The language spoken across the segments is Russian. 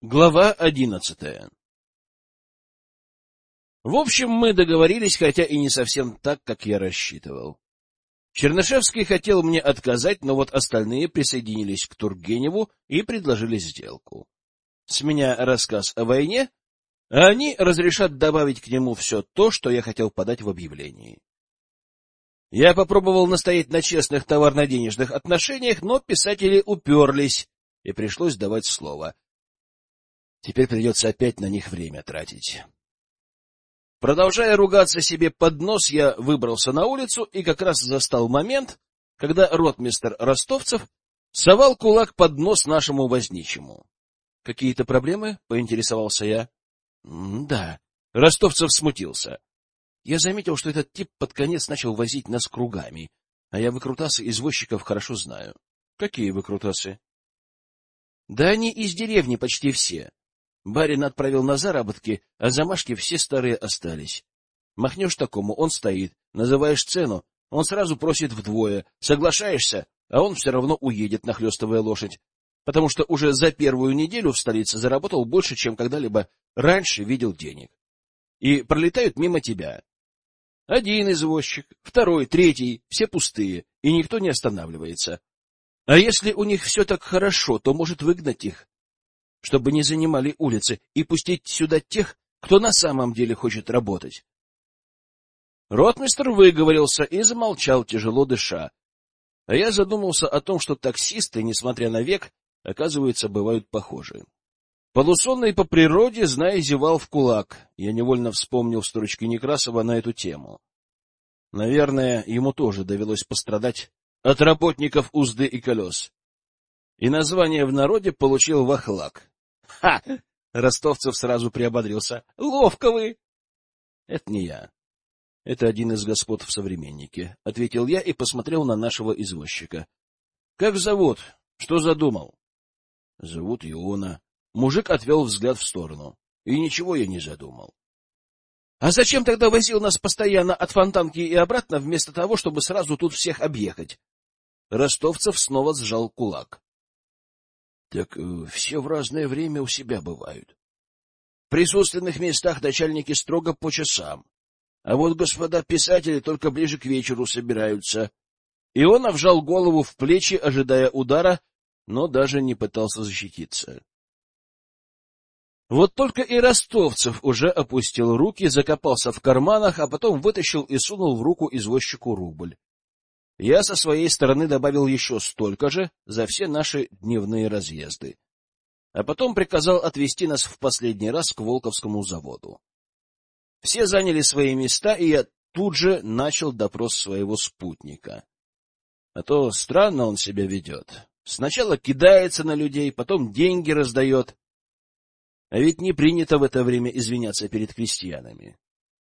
Глава 11. В общем, мы договорились, хотя и не совсем так, как я рассчитывал. Чернышевский хотел мне отказать, но вот остальные присоединились к Тургеневу и предложили сделку. С меня рассказ о войне, а они разрешат добавить к нему все то, что я хотел подать в объявлении. Я попробовал настоять на честных товарно-денежных отношениях, но писатели уперлись, и пришлось давать слово. Теперь придется опять на них время тратить. Продолжая ругаться себе под нос, я выбрался на улицу и как раз застал момент, когда ротмистр Ростовцев совал кулак под нос нашему возничему. — Какие-то проблемы? — поинтересовался я. — Да. Ростовцев смутился. Я заметил, что этот тип под конец начал возить нас кругами, а я выкрутасы извозчиков хорошо знаю. — Какие выкрутасы? — Да они из деревни почти все. Барин отправил на заработки, а замашки все старые остались. Махнешь такому, он стоит, называешь цену, он сразу просит вдвое, соглашаешься, а он все равно уедет, нахлестывая лошадь, потому что уже за первую неделю в столице заработал больше, чем когда-либо раньше видел денег. И пролетают мимо тебя. Один извозчик, второй, третий, все пустые, и никто не останавливается. А если у них все так хорошо, то может выгнать их, чтобы не занимали улицы, и пустить сюда тех, кто на самом деле хочет работать. Ротмистр выговорился и замолчал, тяжело дыша. А я задумался о том, что таксисты, несмотря на век, оказывается, бывают похожи. Полусонный по природе, зная, зевал в кулак. Я невольно вспомнил строчки Некрасова на эту тему. Наверное, ему тоже довелось пострадать от работников узды и колес. И название в народе получил Вахлак. Ха! Ростовцев сразу приободрился. Ловко вы! Это не я. Это один из господ в «Современнике», — ответил я и посмотрел на нашего извозчика. Как зовут? Что задумал? Зовут Иона. Мужик отвел взгляд в сторону. И ничего я не задумал. А зачем тогда возил нас постоянно от Фонтанки и обратно, вместо того, чтобы сразу тут всех объехать? Ростовцев снова сжал кулак. Так все в разное время у себя бывают. В присутственных местах начальники строго по часам, а вот господа писатели только ближе к вечеру собираются. И он вжал голову в плечи, ожидая удара, но даже не пытался защититься. Вот только и Ростовцев уже опустил руки, закопался в карманах, а потом вытащил и сунул в руку извозчику рубль. Я со своей стороны добавил еще столько же за все наши дневные разъезды, а потом приказал отвезти нас в последний раз к Волковскому заводу. Все заняли свои места, и я тут же начал допрос своего спутника. А то странно он себя ведет. Сначала кидается на людей, потом деньги раздает. А ведь не принято в это время извиняться перед крестьянами.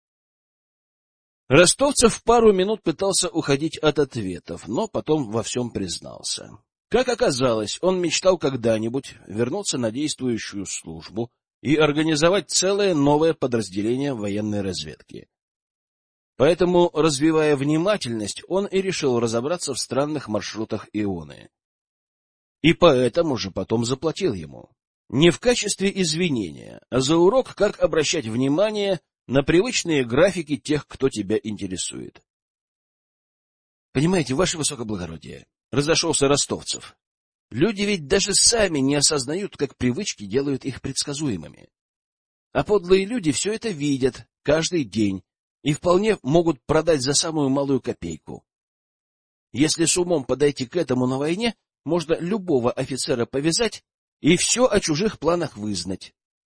Ростовцев пару минут пытался уходить от ответов, но потом во всем признался. Как оказалось, он мечтал когда-нибудь вернуться на действующую службу и организовать целое новое подразделение военной разведки. Поэтому, развивая внимательность, он и решил разобраться в странных маршрутах Ионы. И поэтому же потом заплатил ему. Не в качестве извинения, а за урок, как обращать внимание на привычные графики тех, кто тебя интересует. — Понимаете, ваше высокоблагородие, — разошелся Ростовцев, — люди ведь даже сами не осознают, как привычки делают их предсказуемыми. А подлые люди все это видят каждый день и вполне могут продать за самую малую копейку. Если с умом подойти к этому на войне, можно любого офицера повязать и все о чужих планах вызнать.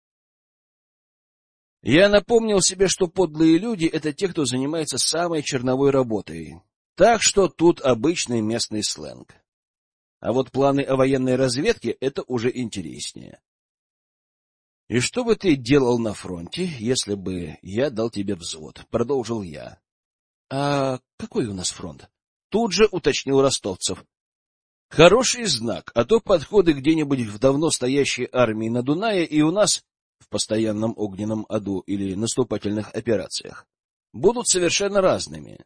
Я напомнил себе, что подлые люди — это те, кто занимается самой черновой работой. Так что тут обычный местный сленг. А вот планы о военной разведке — это уже интереснее. — И что бы ты делал на фронте, если бы я дал тебе взвод? — продолжил я. — А какой у нас фронт? — тут же уточнил Ростовцев. — Хороший знак, а то подходы где-нибудь в давно стоящей армии на Дунае и у нас в постоянном огненном аду или наступательных операциях будут совершенно разными.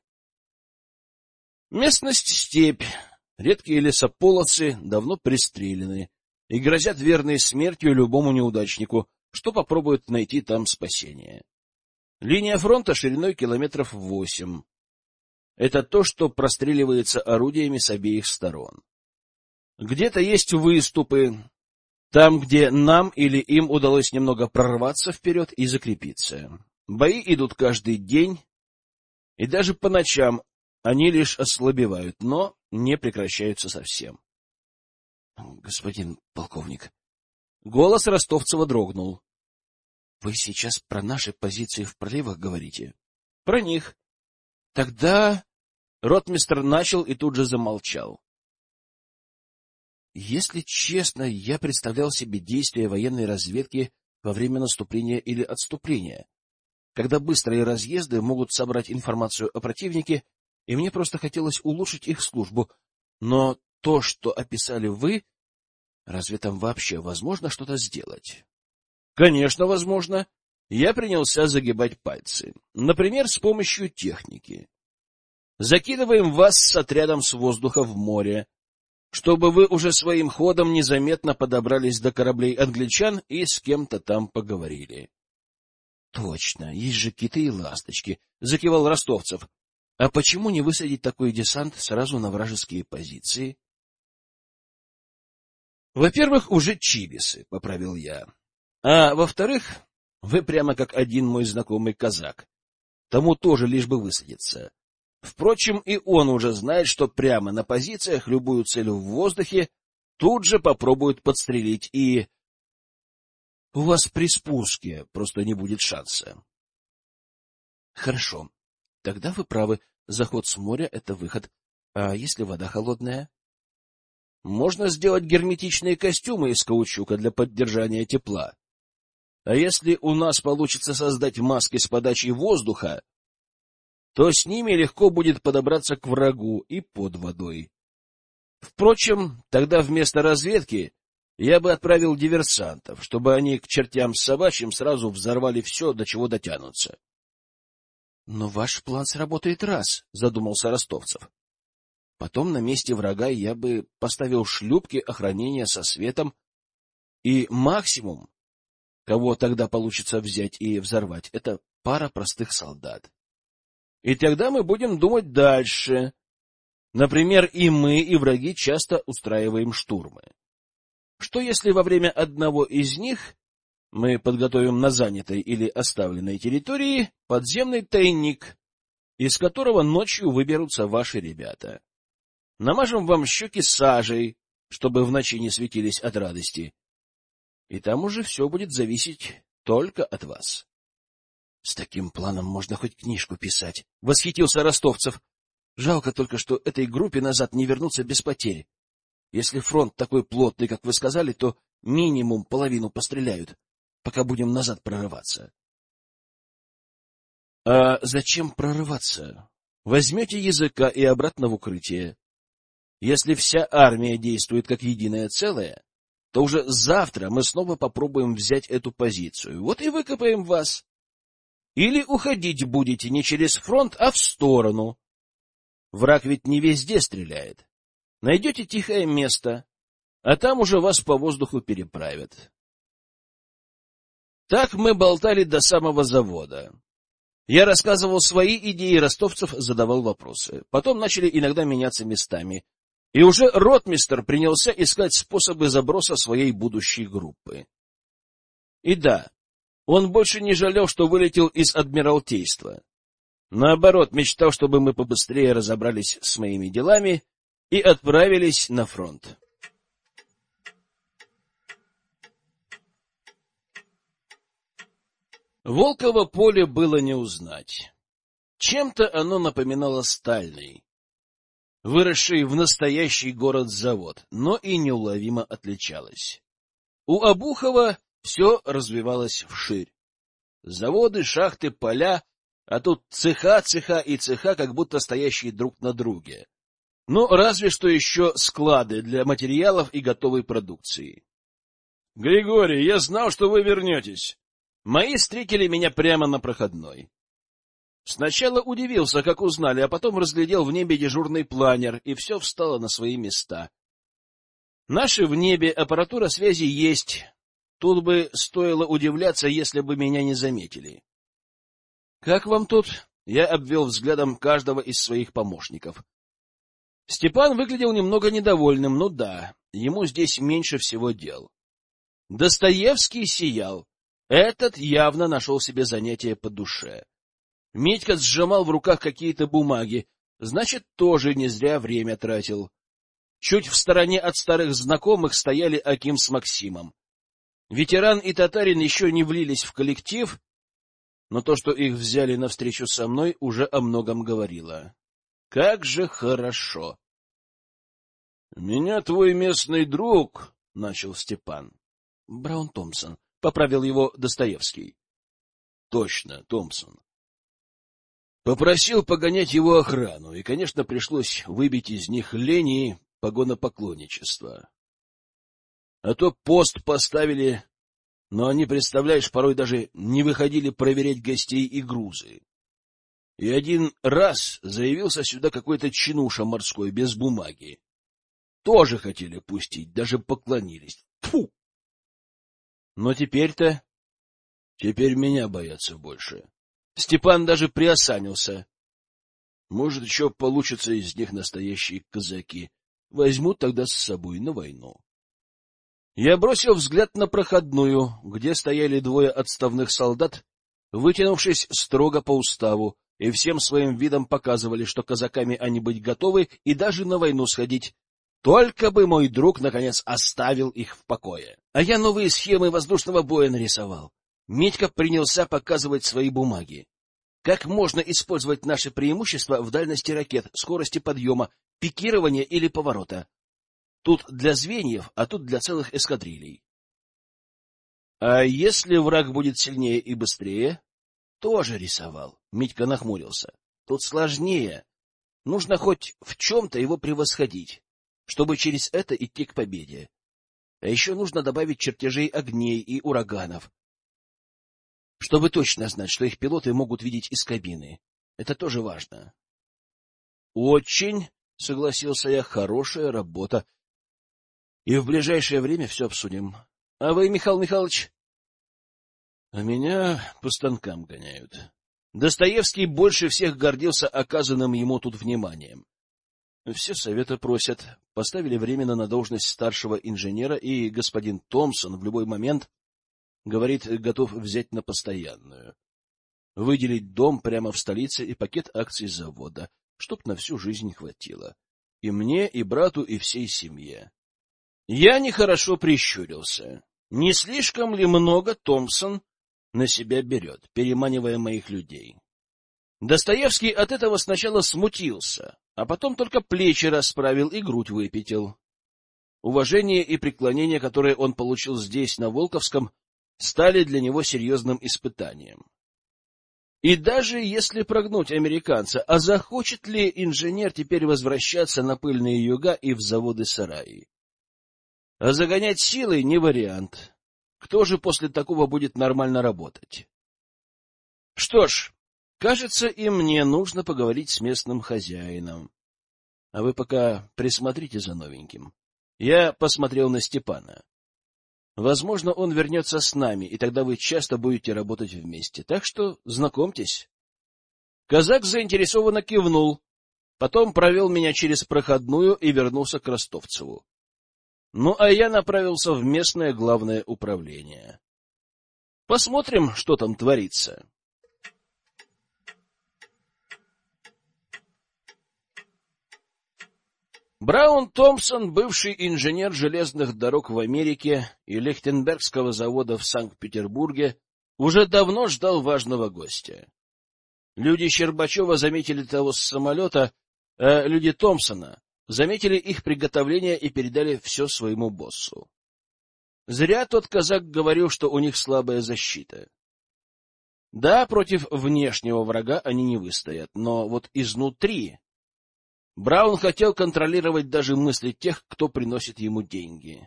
Местность — степь, редкие лесополосы давно пристрелены, и грозят верной смертью любому неудачнику, что попробует найти там спасение. Линия фронта шириной километров 8. Это то, что простреливается орудиями с обеих сторон. Где-то есть выступы, там, где нам или им удалось немного прорваться вперед и закрепиться. Бои идут каждый день, и даже по ночам они лишь ослабевают, но не прекращаются совсем. — Господин полковник, голос Ростовцева дрогнул. — Вы сейчас про наши позиции в проливах говорите? — Про них. — Тогда... Ротмистр начал и тут же замолчал. Если честно, я представлял себе действия военной разведки во время наступления или отступления, когда быстрые разъезды могут собрать информацию о противнике, и мне просто хотелось улучшить их службу. Но то, что описали вы, разве там вообще возможно что-то сделать? Конечно, возможно. Я принялся загибать пальцы. Например, с помощью техники. Закидываем вас с отрядом с воздуха в море, чтобы вы уже своим ходом незаметно подобрались до кораблей англичан и с кем-то там поговорили. — Точно, есть же киты и ласточки, — закивал Ростовцев. — А почему не высадить такой десант сразу на вражеские позиции? — Во-первых, уже чибисы, — поправил я. А во-вторых, вы прямо как один мой знакомый казак. Тому тоже лишь бы высадиться. Впрочем, и он уже знает, что прямо на позициях любую цель в воздухе тут же попробуют подстрелить, и у вас при спуске просто не будет шанса. Хорошо, тогда вы правы, заход с моря — это выход. А если вода холодная? Можно сделать герметичные костюмы из каучука для поддержания тепла. А если у нас получится создать маски с подачей воздуха, то с ними легко будет подобраться к врагу и под водой. Впрочем, тогда вместо разведки я бы отправил диверсантов, чтобы они к чертям собачьим сразу взорвали все, до чего дотянутся. — Но ваш план сработает раз, — задумался Ростовцев. Потом на месте врага я бы поставил шлюпки охранения со светом, и максимум, кого тогда получится взять и взорвать, это пара простых солдат. И тогда мы будем думать дальше. Например, и мы, и враги часто устраиваем штурмы. Что если во время одного из них мы подготовим на занятой или оставленной территории подземный тайник, из которого ночью выберутся ваши ребята? Намажем вам щеки сажей, чтобы в ночи не светились от радости. И там уже все будет зависеть только от вас. — С таким планом можно хоть книжку писать, — восхитился Ростовцев. — Жалко только, что этой группе назад не вернуться без потерь. Если фронт такой плотный, как вы сказали, то минимум половину постреляют, пока будем назад прорываться. — А зачем прорываться? Возьмете языка и обратно в укрытие. Если вся армия действует как единое целое, то уже завтра мы снова попробуем взять эту позицию. Вот и выкопаем вас. Или уходить будете не через фронт, а в сторону. Враг ведь не везде стреляет. Найдете тихое место, а там уже вас по воздуху переправят. Так мы болтали до самого завода. Я рассказывал свои идеи, Ростовцев задавал вопросы. Потом начали иногда меняться местами. И уже ротмистр принялся искать способы заброса своей будущей группы. И да, он больше не жалел, что вылетел из Адмиралтейства. Наоборот, мечтал, чтобы мы побыстрее разобрались с моими делами и отправились на фронт. Волково поле было не узнать. Чем-то оно напоминало Стальный, выросший в настоящий город-завод, но и неуловимо отличалось. У Обухова все развивалось вширь. Заводы, шахты, поля, а тут цеха и цеха, как будто стоящие друг на друге. Ну, разве что еще склады для материалов и готовой продукции. — Григорий, я знал, что вы вернетесь. Мои встретили меня прямо на проходной. Сначала удивился, как узнали, а потом разглядел в небе дежурный планер, и все встало на свои места. Наши в небе, аппаратура связи есть. Тут бы стоило удивляться, если бы меня не заметили. — Как вам тут? — я обвел взглядом каждого из своих помощников. Степан выглядел немного недовольным, ну да, ему здесь меньше всего дел. Достоевский сиял. Этот явно нашел себе занятие по душе. Митька сжимал в руках какие-то бумаги, значит, тоже не зря время тратил. Чуть в стороне от старых знакомых стояли Аким с Максимом. Ветеран и татарин еще не влились в коллектив, но то, что их взяли навстречу со мной, уже о многом говорило. Как же хорошо! — Меня твой местный друг, — начал Степан. — Браун Томпсон, — поправил его Достоевский. — Точно, Томпсон. Попросил погонять его охрану, и, конечно, пришлось выбить из них лень и погонопоклонничество. А то пост поставили, но они, представляешь, порой даже не выходили проверять гостей и грузы. И один раз заявился сюда какой-то чинуша морской без бумаги. Тоже хотели пустить, даже поклонились. Тьфу! Но теперь-то... Теперь меня боятся больше. Степан даже приосанился. Может, еще получатся из них настоящие казаки. Возьмут тогда с собой на войну. Я бросил взгляд на проходную, где стояли двое отставных солдат, вытянувшись строго по уставу, и всем своим видом показывали, что казаками они быть готовы и даже на войну сходить. Только бы мой друг, наконец, оставил их в покое. А я новые схемы воздушного боя нарисовал. Митька принялся показывать свои бумаги. Как можно использовать наши преимущества в дальности ракет, скорости подъема, пикирования или поворота? Тут для звеньев, а тут для целых эскадрилей. А если враг будет сильнее и быстрее? Тоже рисовал. Митька нахмурился. Тут сложнее. Нужно хоть в чем-то его превосходить, чтобы через это идти к победе. А еще нужно добавить чертежей огней и ураганов, чтобы точно знать, что их пилоты могут видеть из кабины. Это тоже важно. — Очень, — согласился я, — хорошая работа. И в ближайшее время все обсудим. А вы, Михаил Михайлович? А меня по станкам гоняют. Достоевский больше всех гордился оказанным ему тут вниманием. Все совета просят. Поставили временно на должность старшего инженера, и господин Томпсон в любой момент, говорит, готов взять на постоянную. Выделить дом прямо в столице и пакет акций завода, чтоб на всю жизнь хватило. И мне, и брату, и всей семье. Я нехорошо прищурился. Не слишком ли много Томпсон на себя берет, переманивая моих людей? Достоевский от этого сначала смутился, а потом только плечи расправил и грудь выпятил. Уважение и преклонение, которые он получил здесь, на Волковском, стали для него серьезным испытанием. И даже если прогнуть американца, а захочет ли инженер теперь возвращаться на пыльные юга и в заводы-сараи? А загонять силой не вариант. Кто же после такого будет нормально работать? Что ж, кажется, и мне нужно поговорить с местным хозяином. А вы пока присмотрите за новеньким. Я посмотрел на Степана. Возможно, он вернется с нами, и тогда вы часто будете работать вместе. Так что знакомьтесь. Казак заинтересованно кивнул, потом провел меня через проходную и вернулся к Ростовцеву. Ну, а я направился в местное главное управление. Посмотрим, что там творится. Браун Томпсон, бывший инженер железных дорог в Америке и Лихтенбергского завода в Санкт-Петербурге, уже давно ждал важного гостя. Люди Щербачева заметили того с самолета, а люди Томпсона заметили их приготовление и передали все своему боссу. Зря тот казак говорил, что у них слабая защита. Да, против внешнего врага они не выстоят, но вот изнутри... Браун хотел контролировать даже мысли тех, кто приносит ему деньги.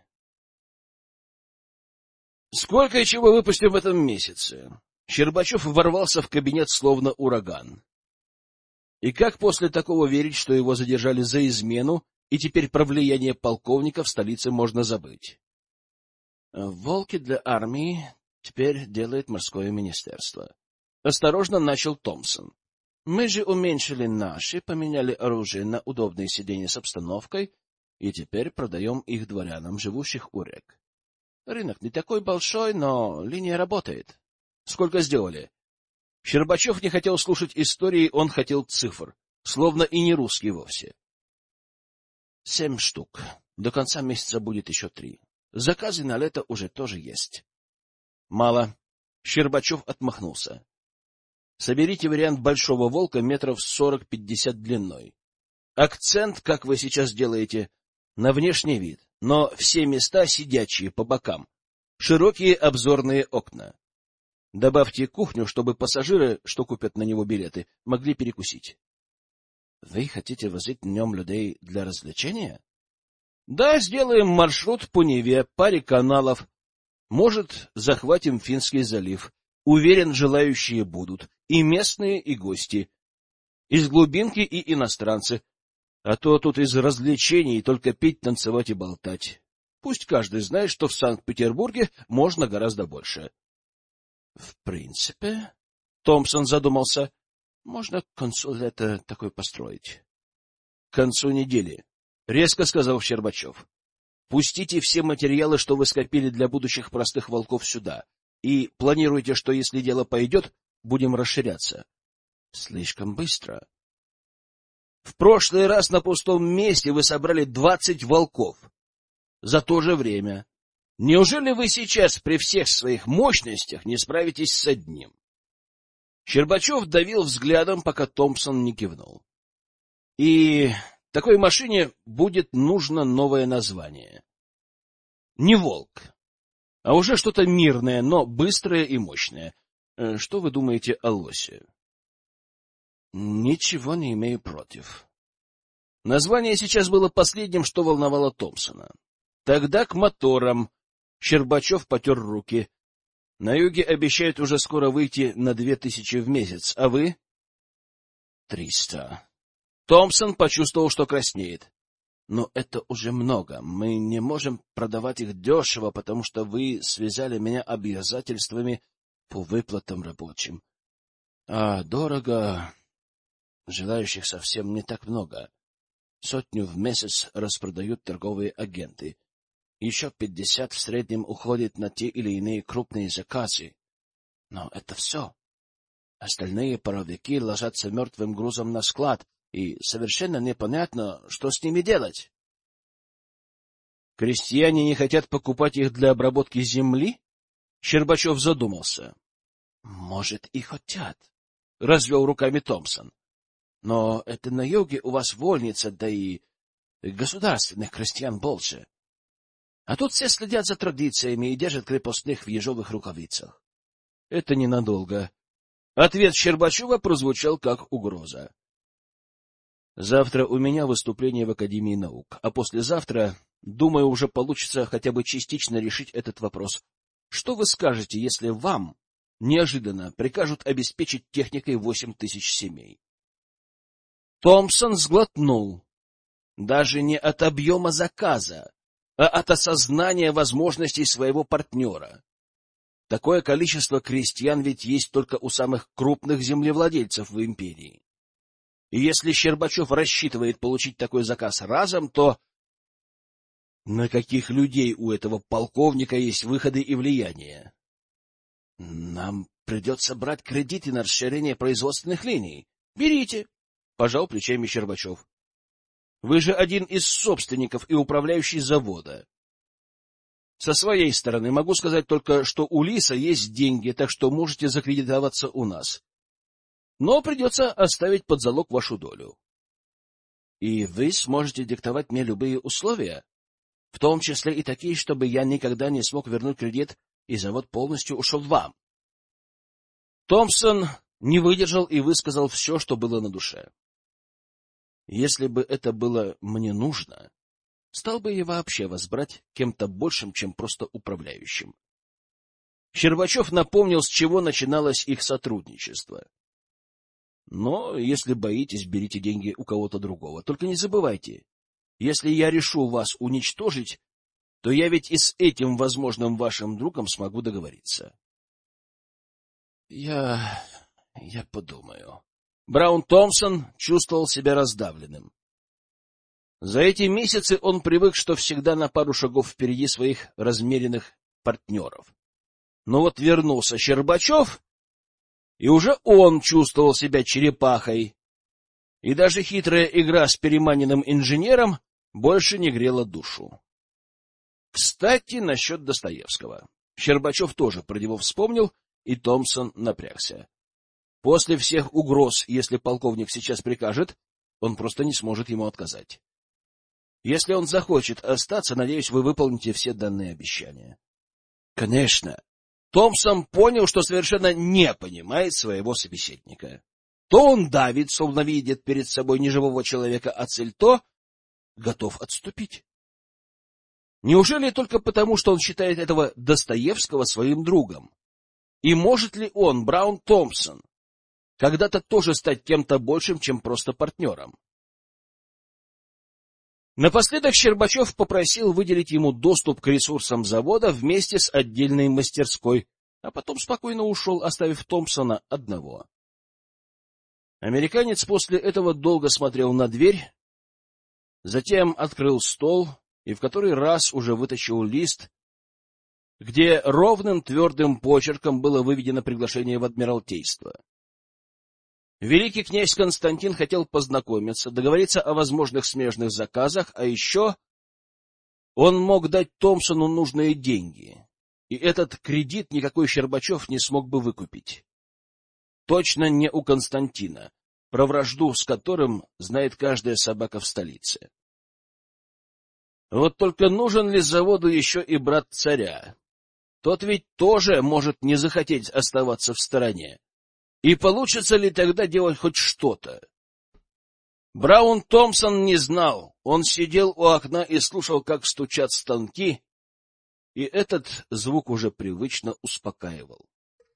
Сколько и чего выпустим в этом месяце? Щербачев ворвался в кабинет словно ураган. И как после такого верить, что его задержали за измену и теперь про влияние полковника в столице можно забыть. Волки для армии теперь делает морское министерство. Осторожно начал Томпсон. Мы же уменьшили наши, поменяли оружие на удобные сиденья с обстановкой, и теперь продаем их дворянам, живущих у рек. Рынок не такой большой, но линия работает. Сколько сделали? Щербачев не хотел слушать истории, он хотел цифр, словно и не русский вовсе. 7 штук. До конца месяца будет еще 3. Заказы на лето уже тоже есть. Мало. Щербачев отмахнулся. Соберите вариант большого волка метров 40-50 длиной. Акцент, как вы сейчас делаете, на внешний вид, но все места сидячие по бокам, широкие обзорные окна. Добавьте кухню, чтобы пассажиры, что купят на него билеты, могли перекусить. Вы хотите возить на нем людей для развлечения? Да, сделаем маршрут по Неве, паре каналов. Может, захватим Финский залив. Уверен, желающие будут. И местные, и гости. Из глубинки и иностранцы. А то тут из развлечений только петь, танцевать и болтать. Пусть каждый знает, что в Санкт-Петербурге можно гораздо больше. В принципе, Томпсон задумался, можно к концу лета такой построить. К концу недели, резко сказал Щербачев. Пустите все материалы, что вы скопили для будущих простых волков, сюда. И планируйте, что если дело пойдет, будем расширяться. Слишком быстро. В прошлый раз на пустом месте вы собрали 20 волков. За то же время. Неужели вы сейчас при всех своих мощностях не справитесь с одним? Щербачев давил взглядом, пока Томпсон не кивнул. И такой машине будет нужно новое название. Не волк, а уже что-то мирное, но быстрое и мощное. Что вы думаете о лосе? Ничего не имею против. Название сейчас было последним, что волновало Томпсона. Тогда к моторам. Щербачев потер руки. На юге обещают уже скоро выйти на 2000 в месяц, а вы? 300. Томпсон почувствовал, что краснеет. Но это уже много. Мы не можем продавать их дешево, потому что вы связали меня обязательствами по выплатам рабочим. А дорого... Желающих совсем не так много. 100 в месяц распродают торговые агенты. Еще 50 в среднем уходит на те или иные крупные заказы. Но это все. Остальные паровики ложатся мертвым грузом на склад, и совершенно непонятно, что с ними делать. Крестьяне не хотят покупать их для обработки земли? Щербачев задумался. Может, и хотят, — развел руками Томпсон. Но это на юге у вас вольница, да и государственных крестьян больше. А тут все следят за традициями и держат крепостных в ежовых рукавицах. Это ненадолго. Ответ Щербачева прозвучал как угроза. Завтра у меня выступление в Академии наук, а послезавтра, думаю, уже получится хотя бы частично решить этот вопрос. Что вы скажете, если вам неожиданно прикажут обеспечить техникой 8000 семей? Томпсон сглотнул. Даже не от объема заказа, а от осознания возможностей своего партнера. Такое количество крестьян ведь есть только у самых крупных землевладельцев в империи. И если Щербачев рассчитывает получить такой заказ разом, то на каких людей у этого полковника есть выходы и влияние? Нам придется брать кредиты на расширение производственных линий. Берите, — пожал плечами Щербачев. Вы же один из собственников и управляющий завода. Со своей стороны могу сказать только, что у Лиса есть деньги, так что можете закредитоваться у нас. Но придется оставить под залог вашу долю. И вы сможете диктовать мне любые условия, в том числе и такие, чтобы я никогда не смог вернуть кредит, и завод полностью ушел вам. Томпсон не выдержал и высказал все, что было на душе. Если бы это было мне нужно, стал бы я вообще вас брать кем-то большим, чем просто управляющим. Щербачев напомнил, с чего начиналось их сотрудничество. Но если боитесь, берите деньги у кого-то другого. Только не забывайте, Если я решу вас уничтожить, то я ведь и с этим возможным вашим другом смогу договориться. Я подумаю. Браун Томпсон чувствовал себя раздавленным. За эти месяцы он привык, что всегда на пару шагов впереди своих размеренных партнеров. Но вот вернулся Щербачев, и уже он чувствовал себя черепахой. И даже хитрая игра с переманенным инженером больше не грела душу. Кстати, насчет Достоевского. Щербачев тоже про него вспомнил, и Томпсон напрягся. После всех угроз, если полковник сейчас прикажет, он просто не сможет ему отказать. Если он захочет остаться, надеюсь, вы выполните все данные обещания. Конечно. Томпсон понял, что совершенно не понимает своего собеседника. То он давит, словно видит перед собой не живого человека, а цель, то готов отступить. Неужели только потому, что он считает этого Достоевского своим другом? И может ли он, Браун Томпсон, когда-то тоже стать кем-то большим, чем просто партнером? Напоследок Щербачев попросил выделить ему доступ к ресурсам завода вместе с отдельной мастерской, а потом спокойно ушел, оставив Томпсона одного. Американец после этого долго смотрел на дверь, затем открыл стол и в который раз уже вытащил лист, где ровным твердым почерком было выведено приглашение в Адмиралтейство. Великий князь Константин хотел познакомиться, договориться о возможных смежных заказах, а еще он мог дать Томпсону нужные деньги, и этот кредит никакой Щербачев не смог бы выкупить. Точно не у Константина, про вражду с которым знает каждая собака в столице. Вот только нужен ли заводу еще и брат царя? Тот ведь тоже может не захотеть оставаться в стороне. И получится ли тогда делать хоть что-то? Браун Томпсон не знал. Он сидел у окна и слушал, как стучат станки, и этот звук уже привычно успокаивал.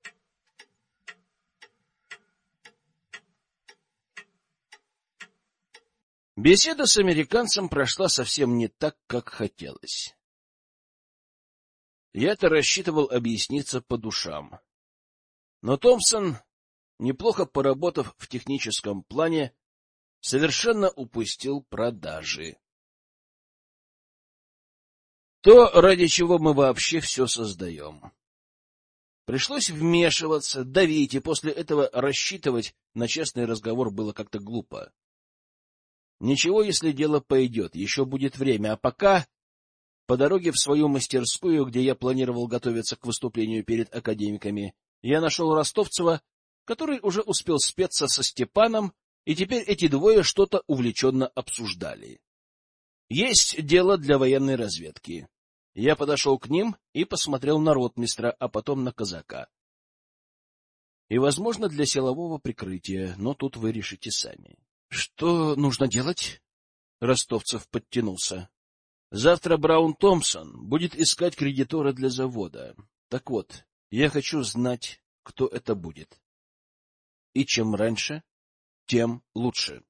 Беседа с американцем прошла совсем не так, как хотелось. Я-то рассчитывал объясниться по душам. Но Томпсон, неплохо поработав в техническом плане, совершенно упустил продажи. То, ради чего мы вообще все создаем. Пришлось вмешиваться, давить, и после этого рассчитывать на честный разговор было как-то глупо. Ничего, если дело пойдет, еще будет время, а пока по дороге в свою мастерскую, где я планировал готовиться к выступлению перед академиками, я нашел Ростовцева, который уже успел спеться со Степаном, и теперь эти двое что-то увлеченно обсуждали. Есть дело для военной разведки. Я подошел к ним и посмотрел на ротмистра, а потом на казака. И, возможно, для силового прикрытия, но тут вы решите сами. — Что нужно делать? — Ростовцев подтянулся. — Завтра Браун Томпсон будет искать кредитора для завода. Так вот, я хочу знать, кто это будет. И чем раньше, тем лучше.